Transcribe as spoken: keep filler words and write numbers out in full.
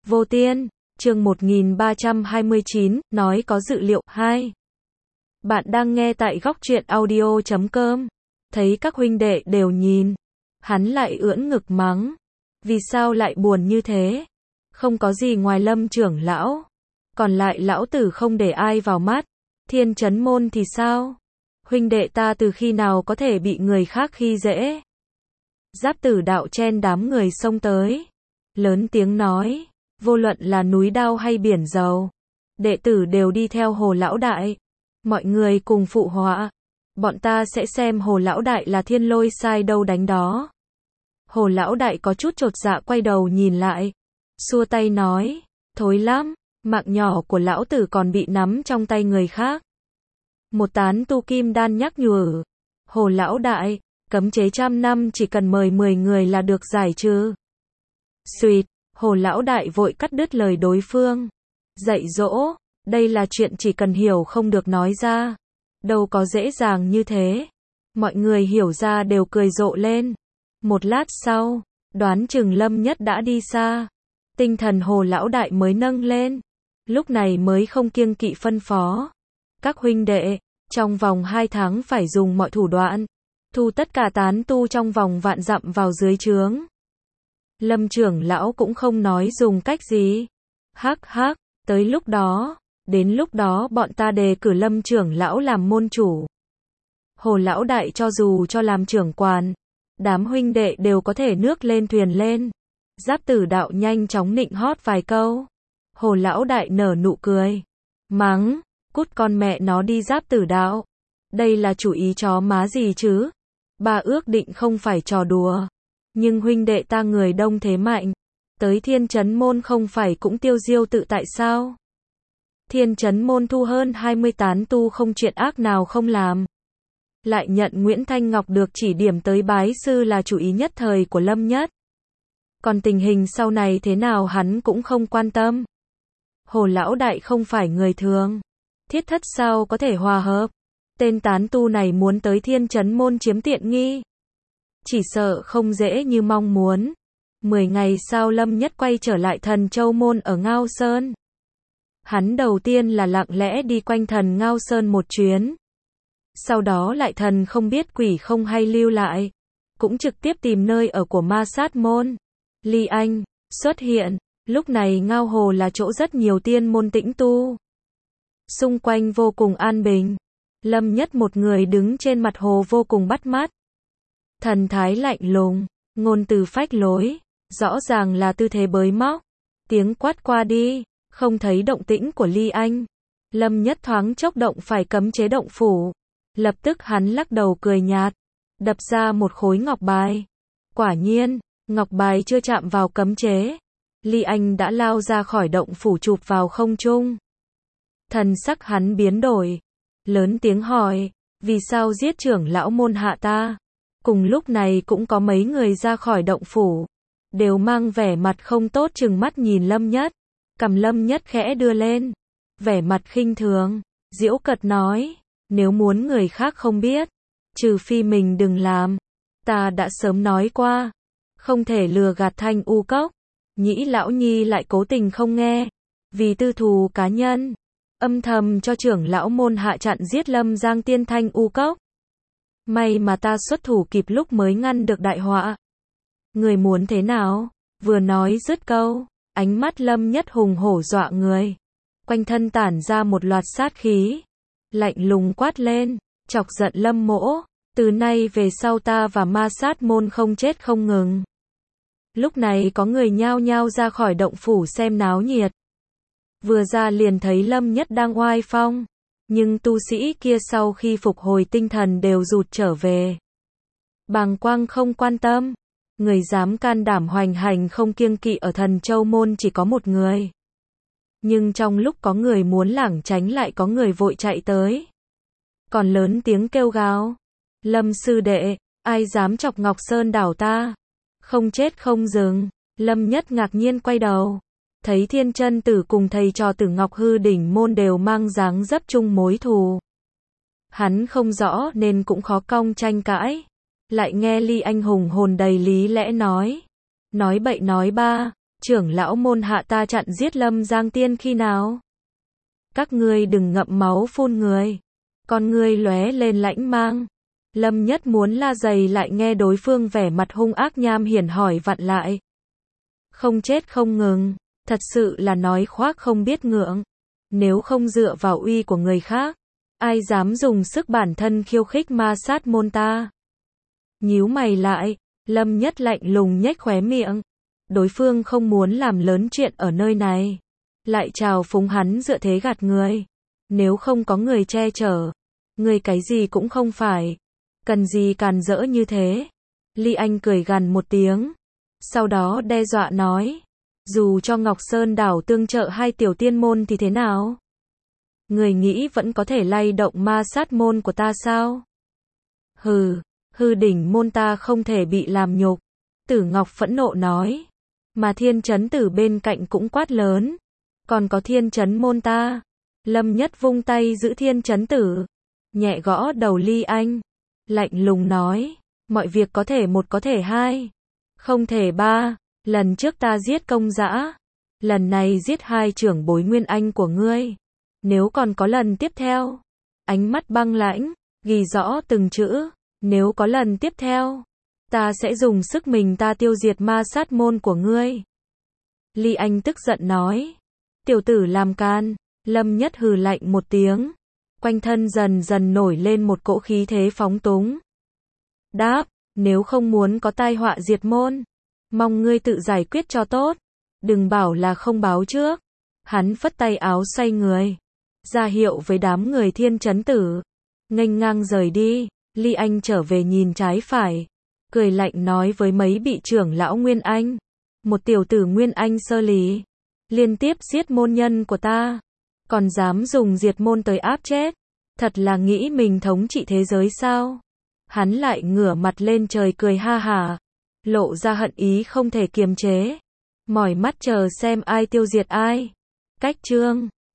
Vô Tiên, chương một nghìn ba trăm hai mươi chín, nói có dự liệu, hai. Bạn đang nghe tại góc truyện audio chấm com. Thấy các huynh đệ đều nhìn. Hắn lại ưỡn ngực mắng. Vì sao lại buồn như thế? Không có gì ngoài Lâm trưởng lão. Còn lại lão tử không để ai vào mắt. Thiên Chấn Môn thì sao? Huynh đệ ta từ khi nào có thể bị người khác khi dễ? Giáp Tử Đạo chen đám người xông tới. Lớn tiếng nói. Vô luận là núi đao hay biển dầu, đệ tử đều đi theo Hồ lão đại. Mọi người cùng phụ họa. Bọn ta sẽ xem Hồ lão đại là thiên lôi sai đâu đánh đó. Hồ lão đại có chút chột dạ quay đầu nhìn lại. Xua tay nói. Thối lắm, mạng nhỏ của lão tử còn bị nắm trong tay người khác. Một tán tu kim đan nhắc nhở. Hồ lão đại, cấm chế trăm năm chỉ cần mời mười người là được giải trừ. Xuyệt. Hồ lão đại vội cắt đứt lời đối phương. Dạy dỗ, đây là chuyện chỉ cần hiểu không được nói ra. Đâu có dễ dàng như thế. Mọi người hiểu ra đều cười rộ lên. Một lát sau, đoán chừng Lâm Nhất đã đi xa. Tinh thần Hồ lão đại mới nâng lên. Lúc này mới không kiêng kỵ phân phó. Các huynh đệ, trong vòng hai tháng phải dùng mọi thủ đoạn. Thu tất cả tán tu trong vòng vạn dặm vào dưới trướng. Lâm trưởng lão cũng không nói dùng cách gì. Hắc hắc, tới lúc đó, đến lúc đó bọn ta đề cử Lâm trưởng lão làm môn chủ. Hồ lão đại cho dù cho làm trưởng quan, đám huynh đệ đều có thể nước lên thuyền lên. Giáp Tử Đạo nhanh chóng nịnh hót vài câu. Hồ lão đại nở nụ cười. Mắng, cút con mẹ nó đi Giáp Tử Đạo. Đây là chủ ý chó má gì chứ? Bà ước định không phải trò đùa. Nhưng huynh đệ ta người đông thế mạnh. Tới Thiên Chấn Môn không phải cũng tiêu diêu tự tại sao? Thiên Chấn Môn thu hơn hai mươi tán tu không chuyện ác nào không làm. Lại nhận Nguyễn Thanh Ngọc được chỉ điểm tới bái sư là chủ ý nhất thời của Lâm Nhất. Còn tình hình sau này thế nào hắn cũng không quan tâm. Hồ lão đại không phải người thường. Thiết thất sao có thể hòa hợp. Tên tán tu này muốn tới Thiên Chấn Môn chiếm tiện nghi. Chỉ sợ không dễ như mong muốn. Mười ngày sau Lâm Nhất quay trở lại Thần Châu Môn ở Ngao Sơn. Hắn đầu tiên là lặng lẽ đi quanh Thần Ngao Sơn một chuyến. Sau đó lại thần không biết quỷ không hay lưu lại. Cũng trực tiếp tìm nơi ở của Ma Sát Môn. Ly Anh xuất hiện. Lúc này Ngao Hồ là chỗ rất nhiều tiên môn tĩnh tu. Xung quanh vô cùng an bình. Lâm Nhất một người đứng trên mặt hồ vô cùng bắt mắt. Thần thái lạnh lùng, ngôn từ phách lối, rõ ràng là tư thế bới móc. Tiếng quát qua đi, không thấy động tĩnh của Ly Anh. Lâm Nhất thoáng chốc động phải cấm chế động phủ. Lập tức hắn lắc đầu cười nhạt, đập ra một khối ngọc bài. Quả nhiên, ngọc bài chưa chạm vào cấm chế. Ly Anh đã lao ra khỏi động phủ chụp vào không trung. Thần sắc hắn biến đổi. Lớn tiếng hỏi, vì sao giết trưởng lão môn hạ ta? Cùng lúc này cũng có mấy người ra khỏi động phủ. Đều mang vẻ mặt không tốt chừng mắt nhìn Lâm Nhất. Cằm Lâm Nhất khẽ đưa lên. Vẻ mặt khinh thường. Giễu cợt nói. Nếu muốn người khác không biết. Trừ phi mình đừng làm. Ta đã sớm nói qua. Không thể lừa gạt Thanh U Cốc. Nhĩ lão nhi lại cố tình không nghe. Vì tư thù cá nhân. Âm thầm cho trưởng lão môn hạ chặn giết Lâm Giang Tiên Thanh U Cốc. May mà ta xuất thủ kịp lúc mới ngăn được đại họa. Người muốn thế nào? Vừa nói dứt câu, ánh mắt Lâm Nhất hùng hổ dọa người. Quanh thân tản ra một loạt sát khí. Lạnh lùng quát lên, chọc giận Lâm Mỗ. Từ nay về sau ta và Ma Sát Môn không chết không ngừng. Lúc này có người nhao nhao ra khỏi động phủ xem náo nhiệt. Vừa ra liền thấy Lâm Nhất đang oai phong. Nhưng tu sĩ kia sau khi phục hồi tinh thần đều rụt trở về. Bàng quang không quan tâm. Người dám can đảm hoành hành không kiêng kỵ ở Thần Châu Môn chỉ có một người. Nhưng trong lúc có người muốn lảng tránh lại có người vội chạy tới. Còn lớn tiếng kêu gào. Lâm sư đệ, ai dám chọc Ngọc Sơn đảo ta? Không chết không dừng. Lâm Nhất ngạc nhiên quay đầu. Thấy Thiên Chân Tử cùng thầy trò Tử Ngọc Hư Đỉnh Môn đều mang dáng dấp chung mối thù. Hắn không rõ nên cũng khó cong tranh cãi. Lại nghe Ly Anh hùng hồn đầy lý lẽ nói. Nói bậy nói ba, Trưởng lão môn hạ ta chặn giết Lâm Giang Tiên khi nào? Các ngươi đừng ngậm máu phun người. Con ngươi lóe lên lãnh mang. Lâm Nhất muốn la dày lại nghe đối phương vẻ mặt hung ác nham hiểm hỏi vặn lại. Không chết không ngừng, thật sự là nói khoác không biết ngượng. Nếu không dựa vào uy của người khác, ai dám dùng sức bản thân khiêu khích ma sát môn ta? Nhíu mày lại, Lâm Nhất lạnh lùng nhếch khóe miệng. Đối phương không muốn làm lớn chuyện ở nơi này, lại trào phúng hắn dựa thế gạt người. Nếu không có người che chở, người cái gì cũng không phải, cần gì càn rỡ như thế. Ly Anh cười gằn một tiếng, sau đó đe dọa nói, dù cho Ngọc Sơn đảo tương trợ hai tiểu tiên môn thì thế nào? Người nghĩ vẫn có thể lay động ma sát môn của ta sao? Hừ, hư đỉnh môn ta không thể bị làm nhục. Tử Ngọc phẫn nộ nói, mà Thiên Chấn Tử bên cạnh cũng quát lớn, còn có Thiên Chấn môn ta. Lâm Nhất vung tay giữ Thiên Chấn Tử, nhẹ gõ đầu Ly Anh, lạnh lùng nói, mọi việc có thể một có thể hai, không thể ba. Lần trước ta giết công dã, lần này giết hai trưởng bối Nguyên Anh của ngươi. Nếu còn có lần tiếp theo, ánh mắt băng lãnh, ghi rõ từng chữ, nếu có lần tiếp theo, ta sẽ dùng sức mình ta tiêu diệt ma sát môn của ngươi. Ly Anh tức giận nói, tiểu tử làm can. Lâm Nhất hừ lạnh một tiếng, quanh thân dần dần nổi lên một cỗ khí thế phóng túng. Đáp, nếu không muốn có tai họa diệt môn, mong ngươi tự giải quyết cho tốt, đừng bảo là không báo trước. Hắn phất tay áo xoay người, ra hiệu với đám người Thiên Chấn Tử, nghênh ngang rời đi. Ly Anh trở về nhìn trái phải, cười lạnh nói với mấy vị trưởng lão Nguyên Anh, một tiểu tử Nguyên Anh sơ lý, liên tiếp giết môn nhân của ta, còn dám dùng diệt môn tới áp chết, thật là nghĩ mình thống trị thế giới sao? Hắn lại ngửa mặt lên trời cười ha hả, lộ ra hận ý không thể kiềm chế, mỏi mắt chờ xem ai tiêu diệt ai. Cách chương